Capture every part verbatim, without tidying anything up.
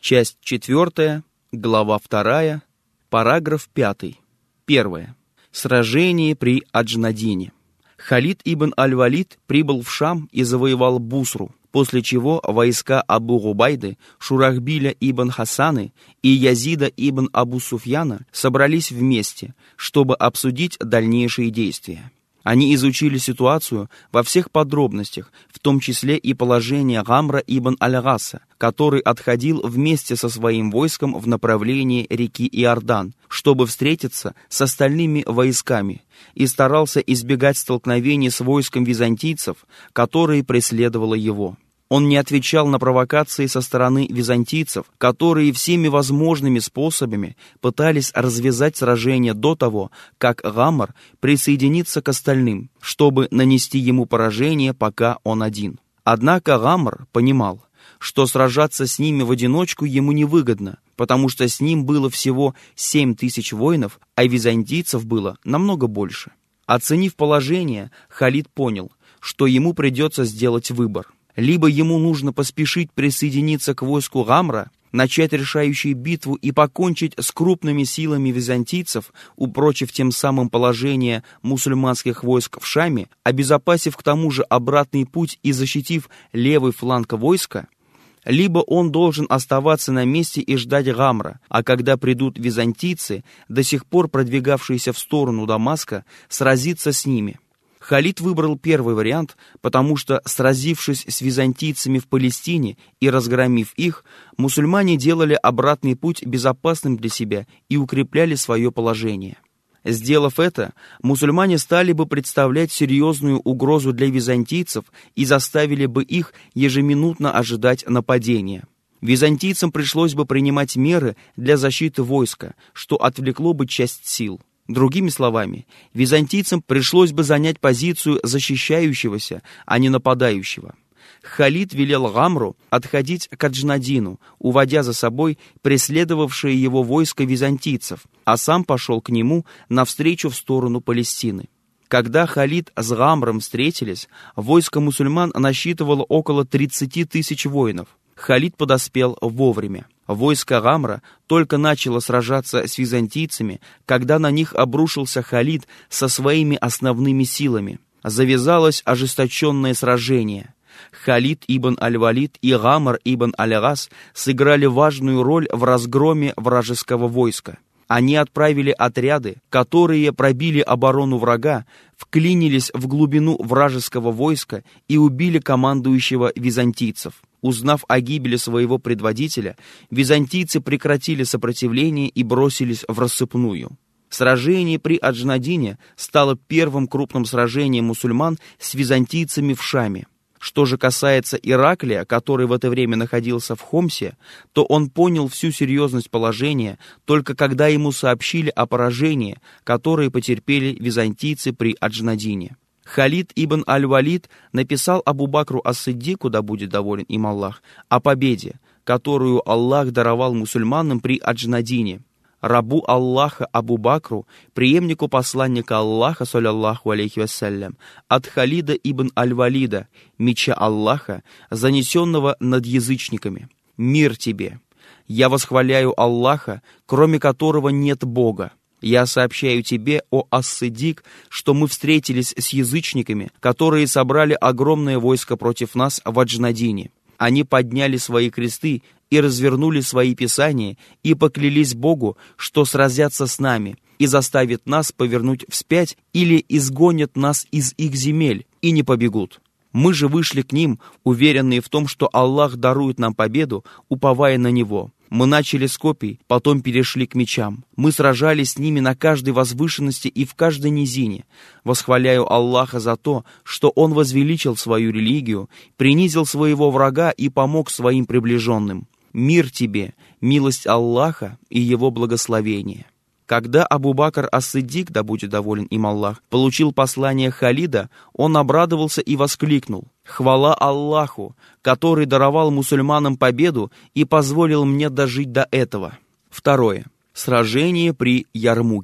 Часть четвертая, глава вторая, параграф пятый. Первое. Сражение при Аджнадине. Халид ибн аль-Валид прибыл в Шам и завоевал Бусру, после чего войска Абу Губайды, Шурахбиля ибн Хасаны и Язида ибн Абу Суфьяна собрались вместе, чтобы обсудить дальнейшие действия. Они изучили ситуацию во всех подробностях, в том числе и положение Гамра ибн аль-Гаса, который отходил вместе со своим войском в направлении реки Иордан, чтобы встретиться с остальными войсками, и старался избегать столкновений с войском византийцев, которое преследовало его. Он не отвечал на провокации со стороны византийцев, которые всеми возможными способами пытались развязать сражение до того, как Гамр присоединится к остальным, чтобы нанести ему поражение, пока он один. Однако Гамр понимал, что сражаться с ними в одиночку ему невыгодно, потому что с ним было всего семь тысяч воинов, а византийцев было намного больше. Оценив положение, Халид понял, что ему придется сделать выбор. Либо ему нужно поспешить присоединиться к войску Гамра, начать решающую битву и покончить с крупными силами византийцев, упрочив тем самым положение мусульманских войск в Шаме, обезопасив к тому же обратный путь и защитив левый фланг войска, либо он должен оставаться на месте и ждать Гамра, а когда придут византийцы, до сих пор продвигавшиеся в сторону Дамаска, сразиться с ними. Халид выбрал первый вариант, потому что, сразившись с византийцами в Палестине и разгромив их, мусульмане делали обратный путь безопасным для себя и укрепляли свое положение. Сделав это, мусульмане стали бы представлять серьезную угрозу для византийцев и заставили бы их ежеминутно ожидать нападения. Византийцам пришлось бы принимать меры для защиты войска, что отвлекло бы часть сил. Другими словами, византийцам пришлось бы занять позицию защищающегося, а не нападающего. Халид велел Гамру отходить к Аджнадину, уводя за собой преследовавшее его войско византийцев, а сам пошел к нему навстречу в сторону Палестины. Когда Халид с Гамром встретились, войско мусульман насчитывало около тридцати тысяч воинов. Халид подоспел вовремя. Войско Гамра только начало сражаться с византийцами, когда на них обрушился Халид со своими основными силами. Завязалось ожесточенное сражение. Халид ибн аль-Валид и Гамр ибн аль-Гас сыграли важную роль в разгроме вражеского войска. Они отправили отряды, которые пробили оборону врага, вклинились в глубину вражеского войска и убили командующего византийцев. Узнав о гибели своего предводителя, византийцы прекратили сопротивление и бросились в рассыпную. Сражение при Аджнадине стало первым крупным сражением мусульман с византийцами в Шаме. Что же касается Ираклия, который в это время находился в Хомсе, то он понял всю серьезность положения только когда ему сообщили о поражении, которое потерпели византийцы при Аджнадине. Халид ибн аль-Валид написал Абу Бакру ас-Сиддику, да будет доволен им Аллах, о победе, которую Аллах даровал мусульманам при Аджнадине. Рабу Аллаха Абу Бакру, преемнику посланника Аллаха, саллаллаху алейхи вассалям, от Халида ибн аль-Валида, меча Аллаха, занесенного над язычниками. Мир тебе! Я восхваляю Аллаха, кроме которого нет Бога. Я сообщаю тебе, о ас-Сиддик, что мы встретились с язычниками, которые собрали огромное войско против нас в Аджнадине. Они подняли свои кресты и развернули свои писания и поклялись Богу, что сразятся с нами и заставят нас повернуть вспять или изгонят нас из их земель и не побегут. Мы же вышли к ним, уверенные в том, что Аллах дарует нам победу, уповая на Него. Мы начали с копий, потом перешли к мечам. Мы сражались с ними на каждой возвышенности и в каждой низине. Восхваляю Аллаха за то, что Он возвеличил свою религию, принизил своего врага и помог своим приближенным. Мир тебе, милость Аллаха и Его благословение. Когда Абу Бакр ас-Сиддик, да будет доволен им Аллах, получил послание Халида, он обрадовался и воскликнул: «Хвала Аллаху, который даровал мусульманам победу и позволил мне дожить до этого». Второе. Сражение при Ярмуке.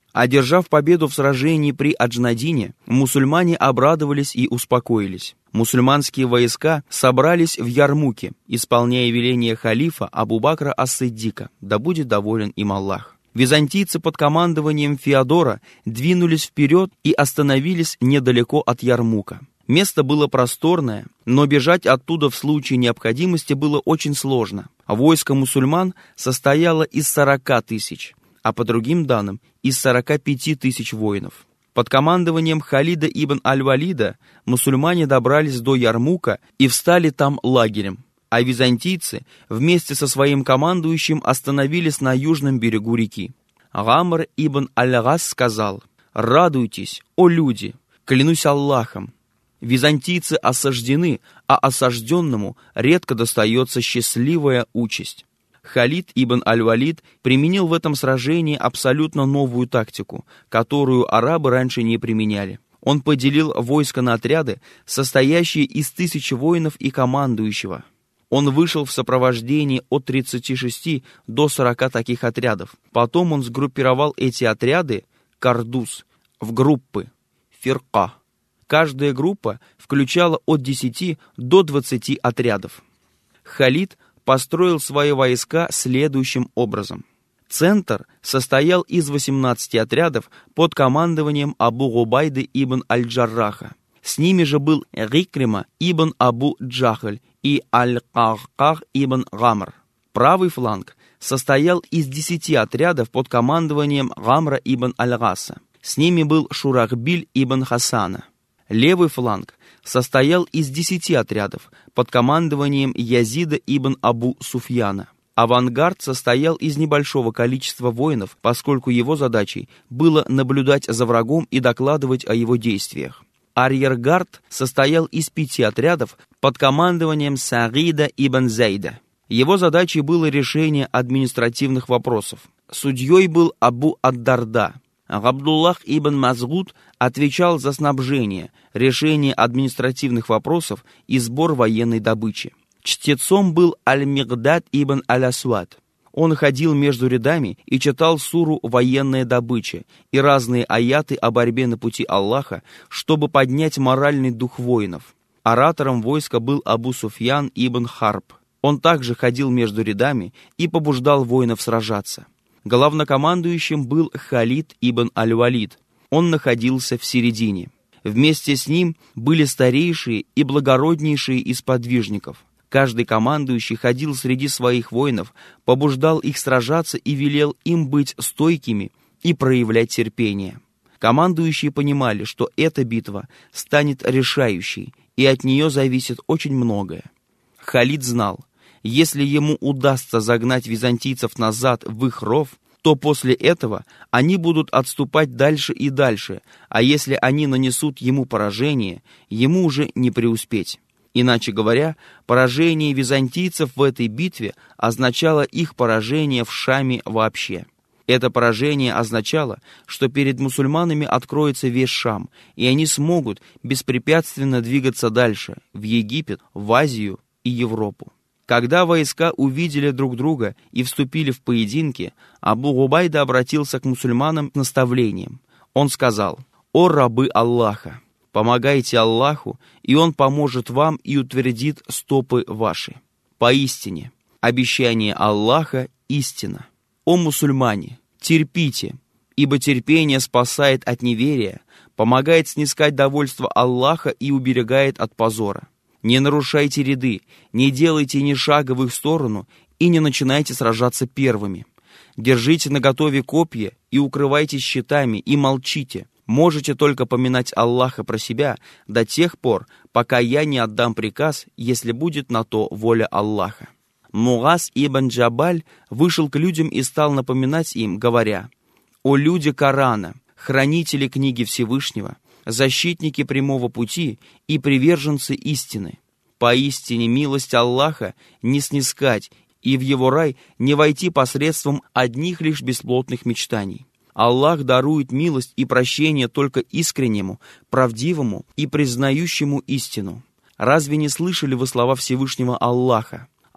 Одержав победу в сражении при Аджнадине, мусульмане обрадовались и успокоились. Мусульманские войска собрались в Ярмуке, исполняя веление халифа Абу-Бакра ас-Сиддика, да будет доволен им Аллах. Византийцы под командованием Феодора двинулись вперед и остановились недалеко от Ярмука. Место было просторное, но бежать оттуда в случае необходимости было очень сложно. Войско мусульман состояло из сорока тысяч, а по другим данным из сорока пяти тысяч воинов. Под командованием Халида ибн Аль-Валида мусульмане добрались до Ярмука и встали там лагерем, а византийцы вместе со своим командующим остановились на южном берегу реки. Гамр ибн Аль-Гас сказал: «Радуйтесь, о люди, клянусь Аллахом! Византийцы осаждены, а осажденному редко достается счастливая участь». Халид ибн Аль-Валид применил в этом сражении абсолютно новую тактику, которую арабы раньше не применяли. Он поделил войско на отряды, состоящие из тысячи воинов и командующего. Он вышел в сопровождении от тридцати шести до сорока таких отрядов. Потом он сгруппировал эти отряды, кардус, в группы, фирка. Каждая группа включала от десяти до двадцати отрядов. Халид построил свои войска следующим образом. Центр состоял из восемнадцати отрядов под командованием Абу Губайды ибн Аль-Джарраха. С ними же был Рикрима ибн Абу Джахль и Аль-Кахках ибн Гамр. Правый фланг состоял из десяти отрядов под командованием Гамра ибн Аль-Гаса. С ними был Шурахбиль ибн Хасана. Левый фланг состоял из десяти отрядов под командованием Язида ибн Абу Суфьяна. Авангард состоял из небольшого количества воинов, поскольку его задачей было наблюдать за врагом и докладывать о его действиях. Арьергард состоял из пяти отрядов под командованием Саида ибн Зайда. Его задачей было решение административных вопросов. Судьей был Абу ад-Дарда. Абдуллах ибн Мазгуд отвечал за снабжение, решение административных вопросов и сбор военной добычи. Чтецом был Аль-Мигдад ибн Аль-Асвад. Он ходил между рядами и читал суру «Военная добыча» и разные аяты о борьбе на пути Аллаха, чтобы поднять моральный дух воинов. Оратором войска был Абу Суфьян ибн Харб. Он также ходил между рядами и побуждал воинов сражаться. Главнокомандующим был Халид ибн Аль-Валид. Он находился в середине. Вместе с ним были старейшие и благороднейшие из подвижников. Каждый командующий ходил среди своих воинов, побуждал их сражаться и велел им быть стойкими и проявлять терпение. Командующие понимали, что эта битва станет решающей, и от нее зависит очень многое. Халид знал, если ему удастся загнать византийцев назад в их ров, то после этого они будут отступать дальше и дальше, а если они нанесут ему поражение, ему уже не преуспеть. Иначе говоря, поражение византийцев в этой битве означало их поражение в Шаме вообще. Это поражение означало, что перед мусульманами откроется весь Шам, и они смогут беспрепятственно двигаться дальше, в Египет, в Азию и Европу. Когда войска увидели друг друга и вступили в поединки, Абу Губайда обратился к мусульманам с наставлением. Он сказал: «О рабы Аллаха! Помогайте Аллаху, и Он поможет вам и утвердит стопы ваши. Поистине, обещание Аллаха — истина. О мусульмане, терпите, ибо терпение спасает от неверия, помогает снискать довольство Аллаха и уберегает от позора. Не нарушайте ряды, не делайте ни шага в их сторону и не начинайте сражаться первыми. Держите наготове копья и укрывайтесь щитами и молчите. Можете только поминать Аллаха про себя до тех пор, пока я не отдам приказ, если будет на то воля Аллаха». Муаз ибн Джабаль вышел к людям и стал напоминать им, говоря: «О люди Корана, хранители книги Всевышнего, защитники прямого пути и приверженцы истины. Поистине милость Аллаха не снискать, и в его рай не войти посредством одних лишь бесплотных мечтаний. Аллах дарует милость и прощение только искреннему, правдивому и признающему истину. Разве не слышали вы слова Всевышнего Аллаха?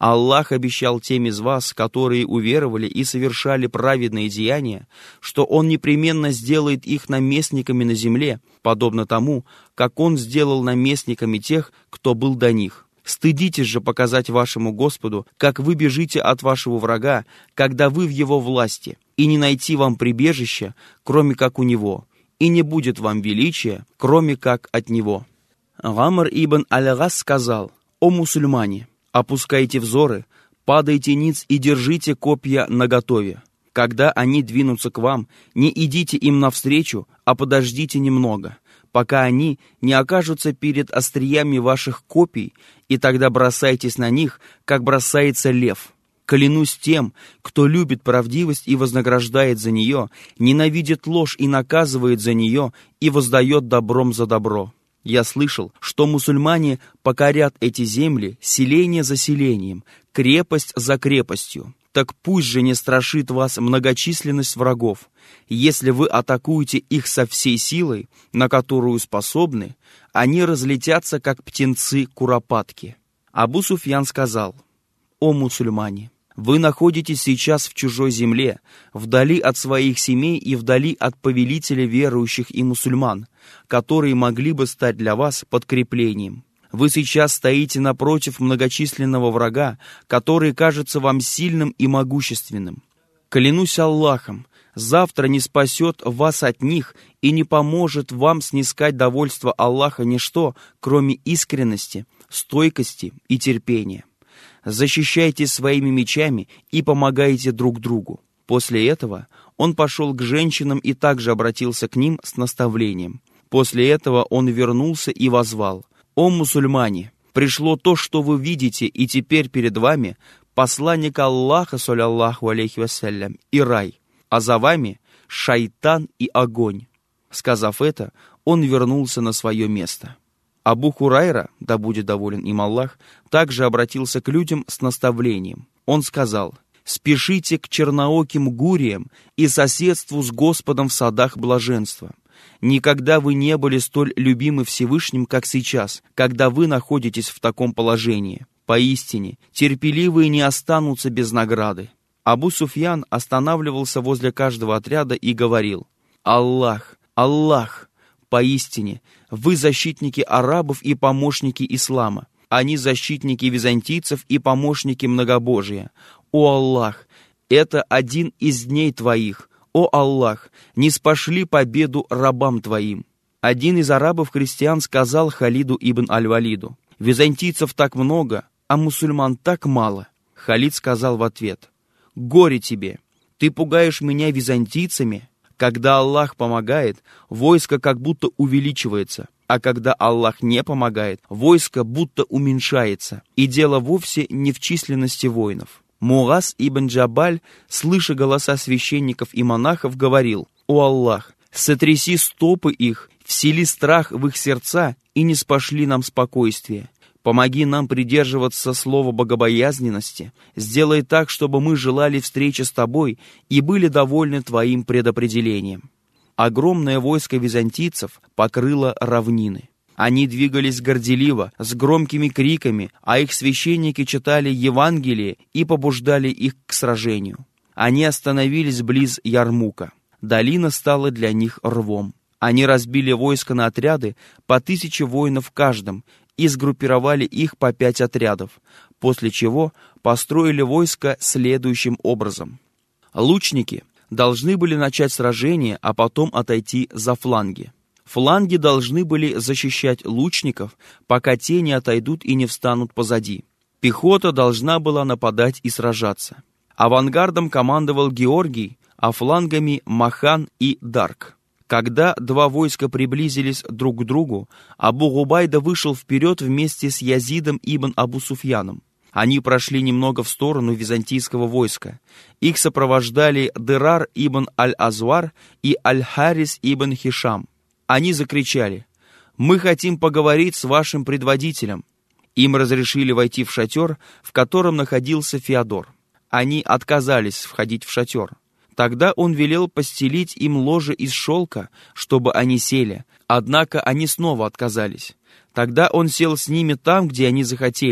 Аллах обещал тем из вас, которые уверовали и совершали праведные деяния, что Он непременно сделает их наместниками на земле, подобно тому, как Он сделал наместниками тех, кто был до них. Стыдитесь же показать вашему Господу, как вы бежите от вашего врага, когда вы в его власти, и не найти вам прибежища, кроме как у него, и не будет вам величия, кроме как от него». Гамр ибн Аль-Гас сказал: «О мусульмане, опускайте взоры, падайте ниц и держите копья наготове. Когда они двинутся к вам, не идите им навстречу, а подождите немного, пока они не окажутся перед остриями ваших копий, и тогда бросайтесь на них, как бросается лев. Клянусь тем, кто любит правдивость и вознаграждает за нее, ненавидит ложь и наказывает за нее, и воздает добром за добро. Я слышал, что мусульмане покорят эти земли селение за селением, крепость за крепостью. Так пусть же не страшит вас многочисленность врагов. Если вы атакуете их со всей силой, на которую способны, они разлетятся, как птенцы-куропатки». Абу Суфьян сказал: «О мусульмане, вы находитесь сейчас в чужой земле, вдали от своих семей и вдали от повелителя верующих и мусульман, которые могли бы стать для вас подкреплением. Вы сейчас стоите напротив многочисленного врага, который кажется вам сильным и могущественным. Клянусь Аллахом, завтра не спасет вас от них и не поможет вам снискать довольство Аллаха ничто, кроме искренности, стойкости и терпения. Защищайтесь своими мечами и помогайте друг другу». После этого он пошел к женщинам и также обратился к ним с наставлением. После этого он вернулся и воззвал: «О мусульмане, пришло то, что вы видите, и теперь перед вами посланник Аллаха, саллаллаху алейхи вассалям, и рай, а за вами шайтан и огонь». Сказав это, он вернулся на свое место. Абу Хурайра, да будет доволен им Аллах, также обратился к людям с наставлением. Он сказал: «Спешите к чернооким гуриям и соседству с Господом в садах блаженства. Никогда вы не были столь любимы Всевышним, как сейчас, когда вы находитесь в таком положении. Поистине, терпеливые не останутся без награды». Абу Суфьян останавливался возле каждого отряда и говорил: «Аллах, Аллах! Поистине, вы защитники арабов и помощники ислама. Они защитники византийцев и помощники многобожия. О Аллах, это один из дней твоих. О Аллах, не спошли победу рабам твоим». Один из арабов-христиан сказал Халиду ибн Аль-Валиду: «Византийцев так много, а мусульман так мало». Халид сказал в ответ: «Горе тебе! Ты пугаешь меня византийцами? Когда Аллах помогает, войско как будто увеличивается, а когда Аллах не помогает, войско будто уменьшается, и дело вовсе не в численности воинов». Муаз ибн Джабаль, слыша голоса священников и монахов, говорил: «О Аллах, сотряси стопы их, всели страх в их сердца и не спошли нам спокойствие. Помоги нам придерживаться слова богобоязненности, сделай так, чтобы мы желали встречи с тобой и были довольны твоим предопределением». Огромное войско византийцев покрыло равнины. Они двигались горделиво, с громкими криками, а их священники читали Евангелие и побуждали их к сражению. Они остановились близ Ярмука. Долина стала для них рвом. Они разбили войско на отряды по тысяче воинов в каждом и сгруппировали их по пять отрядов, после чего построили войско следующим образом. Лучники должны были начать сражение, а потом отойти за фланги. Фланги должны были защищать лучников, пока те не отойдут и не встанут позади. Пехота должна была нападать и сражаться. Авангардом командовал Георгий, а флангами Махан и Дарк. Когда два войска приблизились друг к другу, Абу Губайда вышел вперед вместе с Язидом ибн Абу Суфьяном. Они прошли немного в сторону византийского войска. Их сопровождали Дерар ибн Аль-Азвар и Аль-Харис ибн Хишам. Они закричали: «Мы хотим поговорить с вашим предводителем». Им разрешили войти в шатер, в котором находился Феодор. Они отказались входить в шатер. Тогда он велел постелить им ложе из шелка, чтобы они сели, однако они снова отказались. Тогда он сел с ними там, где они захотели.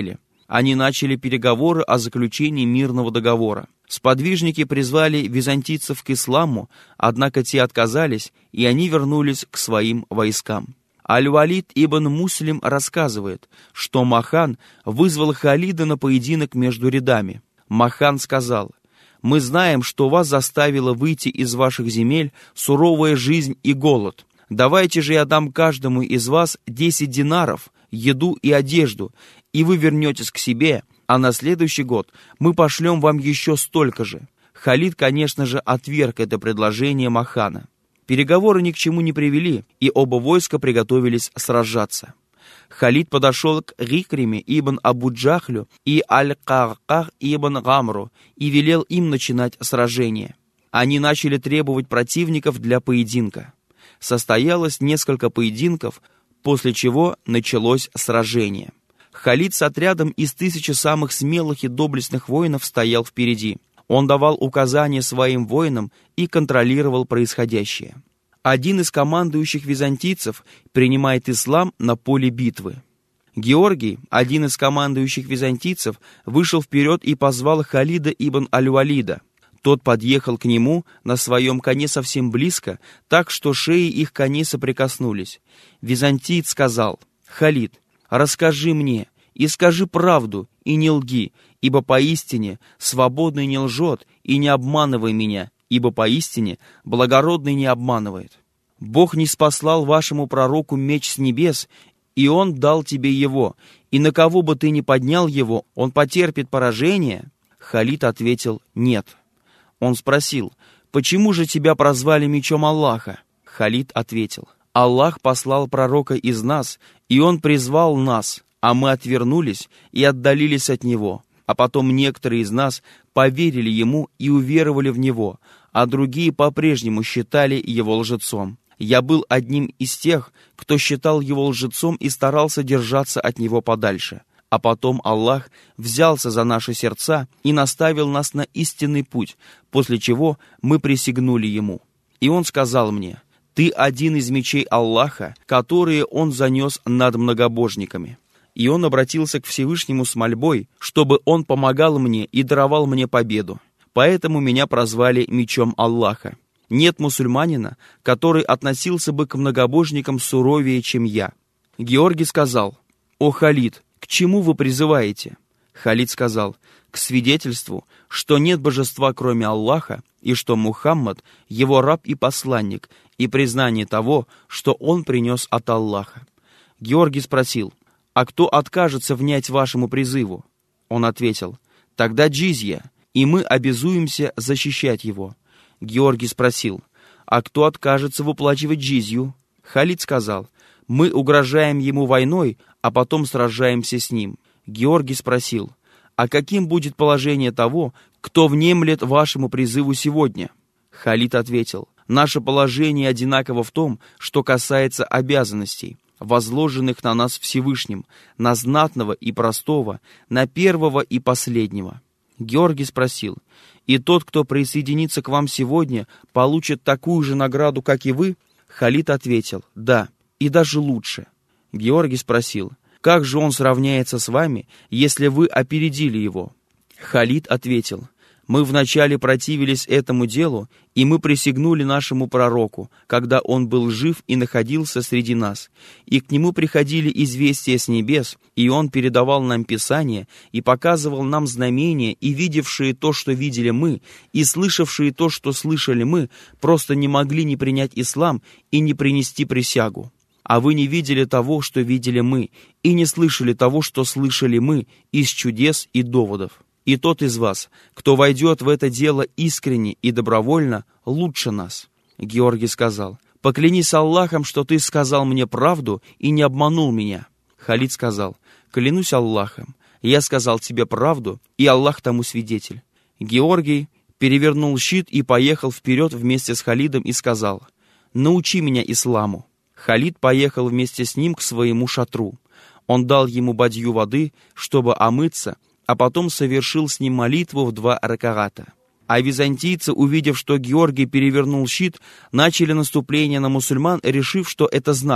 Они начали переговоры о заключении мирного договора. Сподвижники призвали византийцев к исламу, однако те отказались, и они вернулись к своим войскам. Аль-Валид ибн Муслим рассказывает, что Махан вызвал Халида на поединок между рядами. Махан сказал: «Мы знаем, что вас заставила выйти из ваших земель суровая жизнь и голод. Давайте же я дам каждому из вас десять динаров, еду и одежду, и вы вернетесь к себе, а на следующий год мы пошлем вам еще столько же». Халид, конечно же, отверг это предложение Махана. Переговоры ни к чему не привели, и оба войска приготовились сражаться. Халид подошел к Рикриме ибн Абу-Джахлю и Аль-Каркар ибн Гамру и велел им начинать сражение. Они начали требовать противников для поединка. Состоялось несколько поединков, после чего началось сражение. Халид с отрядом из тысячи самых смелых и доблестных воинов стоял впереди. Он давал указания своим воинам и контролировал происходящее. Один из командующих византийцев принимает ислам на поле битвы. Георгий, один из командующих византийцев, вышел вперед и позвал Халида ибн Аль-Валида. Тот подъехал к нему на своем коне совсем близко, так что шеи их коней соприкоснулись. Византиец сказал: «Халид, расскажи мне и скажи правду, и не лги, ибо поистине свободный не лжет, и не обманывай меня, ибо поистине благородный не обманывает. Бог не спаслал вашему пророку меч с небес, и он дал тебе его, и на кого бы ты ни поднял его, он потерпит поражение?» Халид ответил: «Нет». Он спросил: «Почему же тебя прозвали мечом Аллаха?» Халид ответил: «Аллах послал пророка из нас, и он призвал нас, а мы отвернулись и отдалились от него. А потом некоторые из нас поверили ему и уверовали в него, а другие по-прежнему считали его лжецом. Я был одним из тех, кто считал его лжецом и старался держаться от него подальше. А потом Аллах взялся за наши сердца и наставил нас на истинный путь, после чего мы присягнули ему. И он сказал мне: ты один из мечей Аллаха, которые он занес над многобожниками». И он обратился к Всевышнему с мольбой, чтобы он помогал мне и даровал мне победу. Поэтому меня прозвали мечом Аллаха. Нет мусульманина, который относился бы к многобожникам суровее, чем я. Георгий сказал: «О Халид, к чему вы призываете?» Халид сказал: «К свидетельству, что нет божества, кроме Аллаха, и что Мухаммад — его раб и посланник, и признание того, что он принес от Аллаха». Георгий спросил: «А кто откажется внять вашему призыву?» Он ответил: «Тогда джизья, и мы обязуемся защищать его». Георгий спросил: «А кто откажется выплачивать джизью?» Халид сказал: «Мы угрожаем ему войной, а потом сражаемся с ним». Георгий спросил: «А каким будет положение того, кто внемлет вашему призыву сегодня?» Халид ответил: «Наше положение одинаково в том, что касается обязанностей, возложенных на нас Всевышним, на знатного и простого, на первого и последнего». Георгий спросил: «И тот, кто присоединится к вам сегодня, получит такую же награду, как и вы?» Халид ответил: «Да, и даже лучше». Георгий спросил: «Как же он сравняется с вами, если вы опередили его?» Халид ответил: «Мы вначале противились этому делу, и мы присягнули нашему пророку, когда он был жив и находился среди нас. И к нему приходили известия с небес, и он передавал нам Писание, и показывал нам знамения, и видевшие то, что видели мы, и слышавшие то, что слышали мы, просто не могли не принять ислам и не принести присягу. А вы не видели того, что видели мы, и не слышали того, что слышали мы, из чудес и доводов. И тот из вас, кто войдет в это дело искренне и добровольно, лучше нас». Георгий сказал: «Поклянись Аллахом, что ты сказал мне правду и не обманул меня». Халид сказал: «Клянусь Аллахом, я сказал тебе правду, и Аллах тому свидетель». Георгий перевернул щит и поехал вперед вместе с Халидом и сказал: «Научи меня исламу». Халид поехал вместе с ним к своему шатру. Он дал ему бадью воды, чтобы омыться, а потом совершил с ним молитву в два ракаата. А византийцы, увидев, что Георгий перевернул щит, начали наступление на мусульман, решив, что это знак.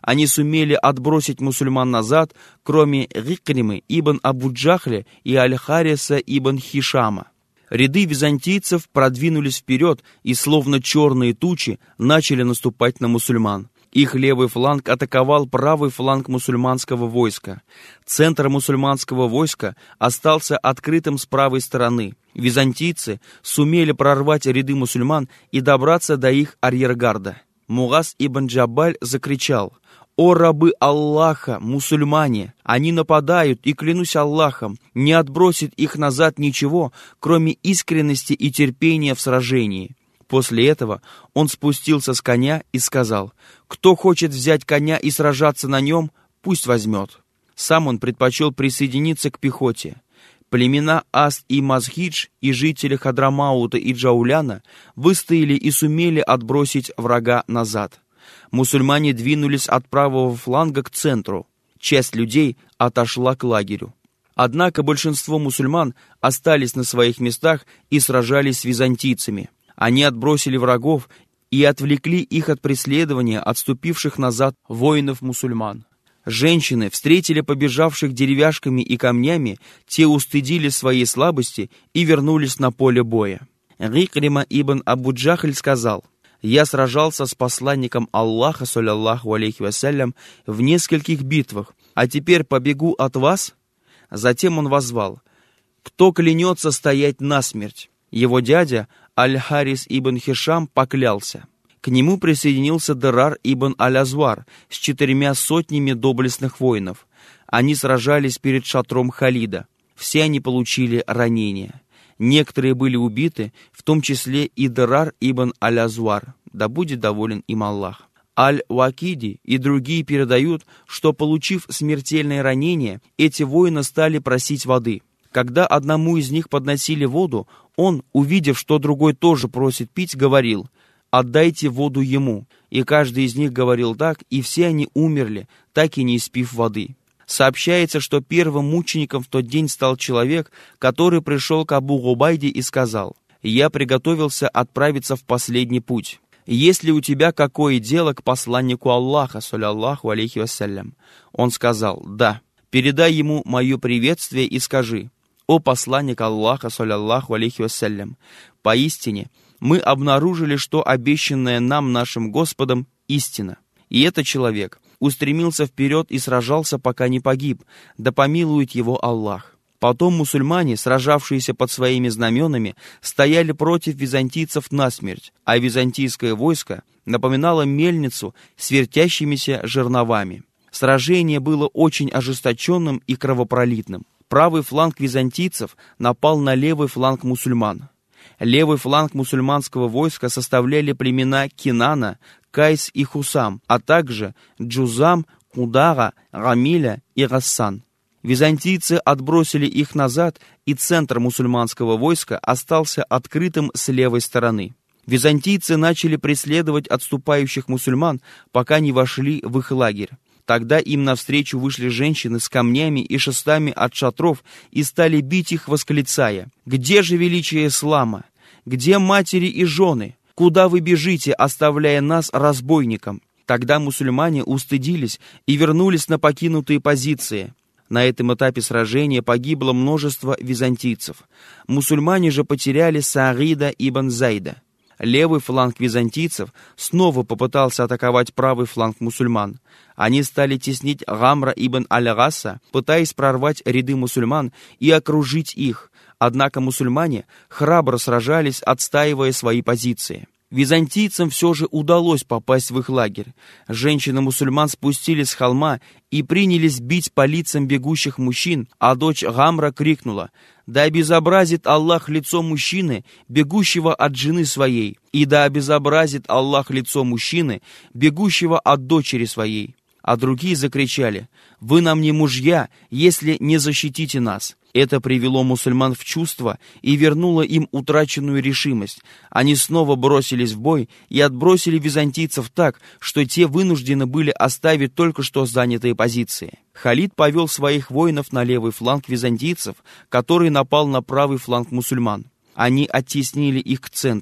Они сумели отбросить мусульман назад, кроме Рикримы ибн Абу-Джахля и Аль-Хариса ибн Хишама. Ряды византийцев продвинулись вперед и, словно черные тучи, начали наступать на мусульман. Их левый фланг атаковал правый фланг мусульманского войска. Центр мусульманского войска остался открытым с правой стороны. Византийцы сумели прорвать ряды мусульман и добраться до их арьергарда. Муаз ибн Джабаль закричал: «О рабы Аллаха, мусульмане! Они нападают, и, клянусь Аллахом, не отбросит их назад ничего, кроме искренности и терпения в сражении». После этого он спустился с коня и сказал: «Кто хочет взять коня и сражаться на нем, пусть возьмет». Сам он предпочел присоединиться к пехоте. Племена Аст и Мазхидж и жители Хадрамаута и Джауляна выстояли и сумели отбросить врага назад. Мусульмане двинулись от правого фланга к центру. Часть людей отошла к лагерю. Однако большинство мусульман остались на своих местах и сражались с византийцами. Они отбросили врагов и отвлекли их от преследования отступивших назад воинов-мусульман. Женщины встретили побежавших деревяшками и камнями, те устыдили своей слабости и вернулись на поле боя. Рикрима ибн Абу-Джахль сказал: «Я сражался с посланником Аллаха, саллаллаху алейхи вассалям, в нескольких битвах, а теперь побегу от вас». Затем он воззвал: «Кто клянется стоять насмерть?» Его дядя Аль-Харис ибн Хишам поклялся. К нему присоединился Дерар ибн Аль-Азвар с четырьмя сотнями доблестных воинов. Они сражались перед шатром Халида. Все они получили ранения. Некоторые были убиты, в том числе и Дерар ибн Аль-Азвар, да будет доволен им Аллах. Аль-Вакиди и другие передают, что, получив смертельное ранение, эти воины стали просить воды. Когда одному из них подносили воду, он, увидев, что другой тоже просит пить, говорил: «Отдайте воду ему». И каждый из них говорил так, и все они умерли, так и не испив воды. Сообщается, что первым мучеником в тот день стал человек, который пришел к Абу Губайде и сказал: «Я приготовился отправиться в последний путь. Есть ли у тебя какое дело к посланнику Аллаха, саллаллаху алейхи вассалям?» Он сказал: «Да». «Передай ему мое приветствие и скажи: о посланник Аллаха, саллаллаху алейхи вассалям, поистине мы обнаружили, что обещанное нам нашим Господом истина». И этот человек устремился вперед и сражался, пока не погиб, да помилует его Аллах. Потом мусульмане, сражавшиеся под своими знаменами, стояли против византийцев насмерть, а византийское войско напоминало мельницу с вертящимися жерновами. Сражение было очень ожесточенным и кровопролитным. Правый фланг византийцев напал на левый фланг мусульман. Левый фланг мусульманского войска составляли племена Кинана, Кайс и Хусам, а также Джузам, Кудара, Рамиля и Рассан. Византийцы отбросили их назад, и центр мусульманского войска остался открытым с левой стороны. Византийцы начали преследовать отступающих мусульман, пока не вошли в их лагерь. Тогда им навстречу вышли женщины с камнями и шестами от шатров и стали бить их, восклицая: «Где же величие ислама? Где матери и жены? Куда вы бежите, оставляя нас разбойникам?» Тогда мусульмане устыдились и вернулись на покинутые позиции. На этом этапе сражения погибло множество византийцев. Мусульмане же потеряли Саарида ибн Зайда. Левый фланг византийцев снова попытался атаковать правый фланг мусульман. Они стали теснить Гамра ибн Аль-Гасса, пытаясь прорвать ряды мусульман и окружить их. Однако мусульмане храбро сражались, отстаивая свои позиции. Византийцам все же удалось попасть в их лагерь. Женщины мусульман спустились с холма и принялись бить по лицам бегущих мужчин, а дочь Гамра крикнула: «Да обезобразит Аллах лицо мужчины, бегущего от жены своей, и да обезобразит Аллах лицо мужчины, бегущего от дочери своей». А другие закричали: «Вы нам не мужья, если не защитите нас». Это привело мусульман в чувство и вернуло им утраченную решимость. Они снова бросились в бой и отбросили византийцев так, что те вынуждены были оставить только что занятые позиции. Халид повел своих воинов на левый фланг византийцев, который напал на правый фланг мусульман. Они оттеснили их к центру.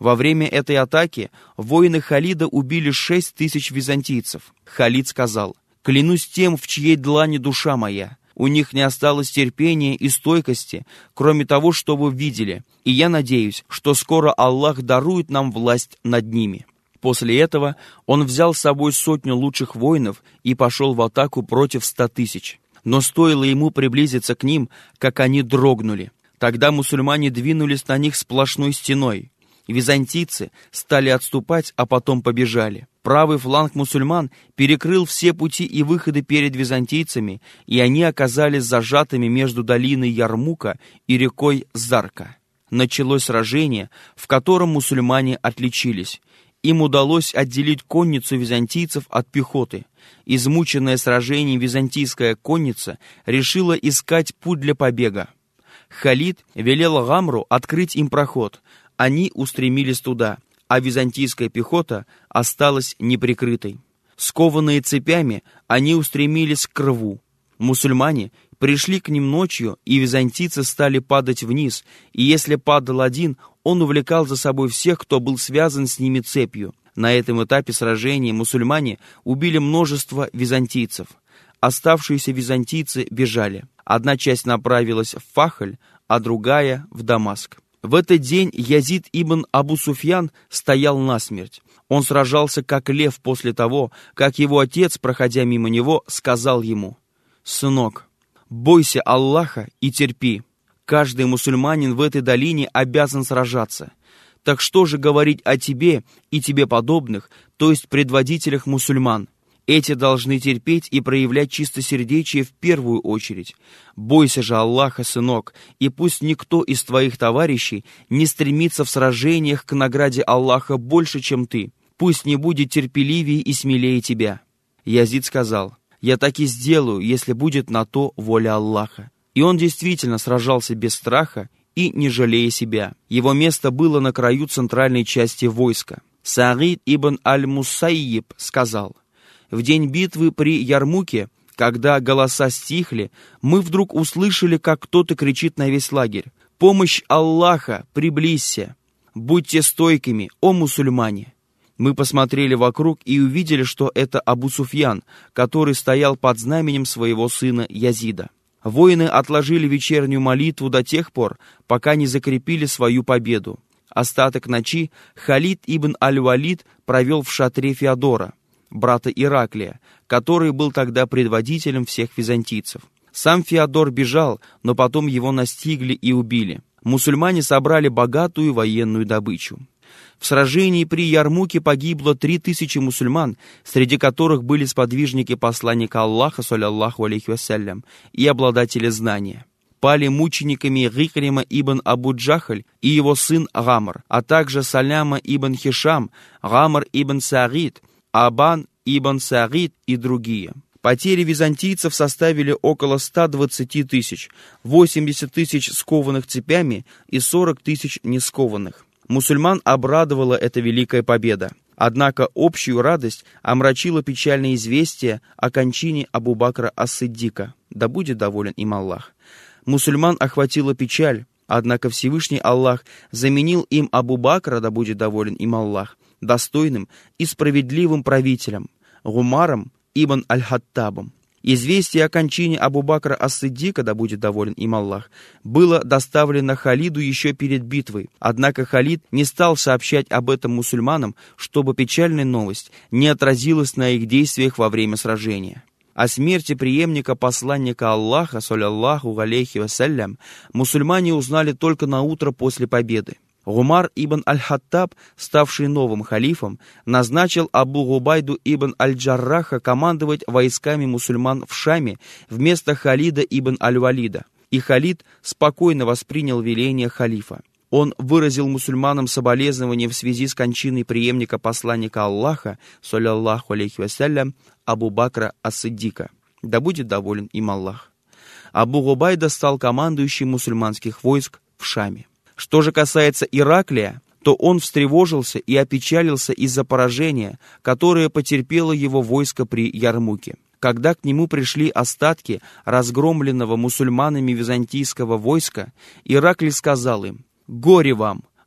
Во время этой атаки воины Халида убили шесть тысяч византийцев. Халид сказал: «Клянусь тем, в чьей длани душа моя, у них не осталось терпения и стойкости, кроме того, что вы видели, и я надеюсь, что скоро Аллах дарует нам власть над ними». После этого он взял с собой сотню лучших воинов и пошел в атаку против ста тысяч. Но стоило ему приблизиться к ним, как они дрогнули. Тогда мусульмане двинулись на них сплошной стеной. Византийцы стали отступать, а потом побежали. Правый фланг мусульман перекрыл все пути и выходы перед византийцами, и они оказались зажатыми между долиной Ярмука и рекой Зарка. Началось сражение, в котором мусульмане отличились. Им удалось отделить конницу византийцев от пехоты. Измученная сражением византийская конница решила искать путь для побега. Халид велел Гамру открыть им проход. Они устремились туда, а византийская пехота осталась неприкрытой. Скованные цепями, они устремились к рву. Мусульмане пришли к ним ночью, и византийцы стали падать вниз, и если падал один, он увлекал за собой всех, кто был связан с ними цепью. На этом этапе сражения мусульмане убили множество византийцев. Оставшиеся византийцы бежали. Одна часть направилась в Фахль, а другая — в Дамаск. В этот день Язид ибн Абу Суфьян стоял насмерть. Он сражался как лев после того, как его отец, проходя мимо него, сказал ему: «Сынок, бойся Аллаха и терпи. Каждый мусульманин в этой долине обязан сражаться. Так что же говорить о тебе и тебе подобных, то есть предводителях мусульман? Эти должны терпеть и проявлять чистосердечие в первую очередь. Бойся же Аллаха, сынок, и пусть никто из твоих товарищей не стремится в сражениях к награде Аллаха больше, чем ты. Пусть не будет терпеливее и смелее тебя». Язид сказал: «Я так и сделаю, если будет на то воля Аллаха». И он действительно сражался без страха и не жалея себя. Его место было на краю центральной части войска. Саид ибн аль-Мусайиб сказал: «В день битвы при Ярмуке, когда голоса стихли, мы вдруг услышали, как кто-то кричит на весь лагерь: «Помощь Аллаха, приблизься! Будьте стойкими, о мусульмане!» Мы посмотрели вокруг и увидели, что это Абу Суфьян, который стоял под знаменем своего сына Язида. Воины отложили вечернюю молитву до тех пор, пока не закрепили свою победу. Остаток ночи Халид ибн аль-Валид провел в шатре Феодора, брата Ираклия, который был тогда предводителем всех византийцев. Сам Феодор бежал, но потом его настигли и убили. Мусульмане собрали богатую военную добычу. В сражении при Ярмуке погибло три тысячи мусульман, среди которых были сподвижники посланника Аллаха, саллаллаху алейхи вассалям, и обладатели знания. Пали мучениками Гикрима ибн Абу Джахаль и его сын Гамр, а также Саляма ибн Хишам, Гамр ибн Сагид, Абан ибн Сагид и другие. Потери византийцев составили около ста двадцати тысяч, восемьдесят тысяч скованных цепями и сорок тысяч не скованных. Мусульман обрадовала эта великая победа. Однако общую радость омрачило печальное известие о кончине Абу Бакра ас-Сиддика, да будет доволен им Аллах. Мусульман охватила печаль, однако Всевышний Аллах заменил им Абу Бакра, да будет доволен им Аллах, достойным и справедливым правителем, Гумаром ибн аль-Хаттабом. Известие о кончине Абу Бакра ас-Сиддика, да будет доволен им Аллах, было доставлено Халиду еще перед битвой. Однако Халид не стал сообщать об этом мусульманам, чтобы печальная новость не отразилась на их действиях во время сражения. О смерти преемника посланника Аллаха, саллаллаху алейхи вассалям, мусульмане узнали только на утро после победы. Гумар ибн аль-Хаттаб, ставший новым халифом, назначил Абу Губайду ибн аль-Джарраха командовать войсками мусульман в Шаме вместо Халида ибн аль-Валида, и Халид спокойно воспринял веление халифа. Он выразил мусульманам соболезнования в связи с кончиной преемника посланника Аллаха, саллаллаху алейхи вассалям, Абу Бакра ас-Сиддика. Да будет доволен им Аллах. Абу Губайда стал командующим мусульманских войск в Шаме. Что же касается Ираклия, то он встревожился и опечалился из-за поражения, которое потерпело его войско при Ярмуке. Когда к нему пришли остатки разгромленного мусульманами византийского войска, Ираклий сказал им: «Горе вам!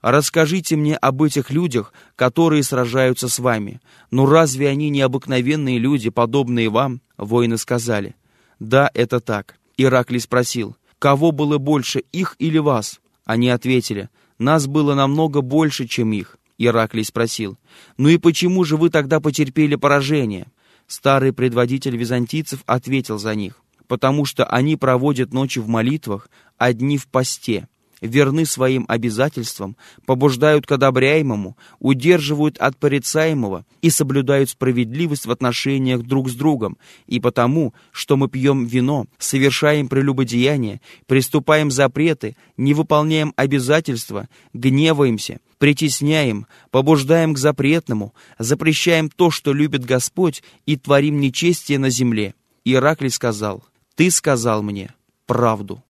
расскажите мне об этих людях, которые сражаются с вами. Но разве они не обыкновенные люди, подобные вам?» Воины сказали: «Да, это так». Ираклий спросил: «Кого было больше, их или вас?» Они ответили: «Нас было намного больше, чем их». Ираклий спросил: «Ну и почему же вы тогда потерпели поражение?» Старый предводитель византийцев ответил за них: «Потому что они проводят ночи в молитвах, а дни в посте, верны своим обязательствам, побуждают к одобряемому, удерживают от порицаемого и соблюдают справедливость в отношениях друг с другом, и потому, что мы пьем вино, совершаем прелюбодеяние, приступаем запреты, не выполняем обязательства, гневаемся, притесняем, побуждаем к запретному, запрещаем то, что любит Господь, и творим нечестие на земле». Ираклий сказал: «Ты сказал мне правду».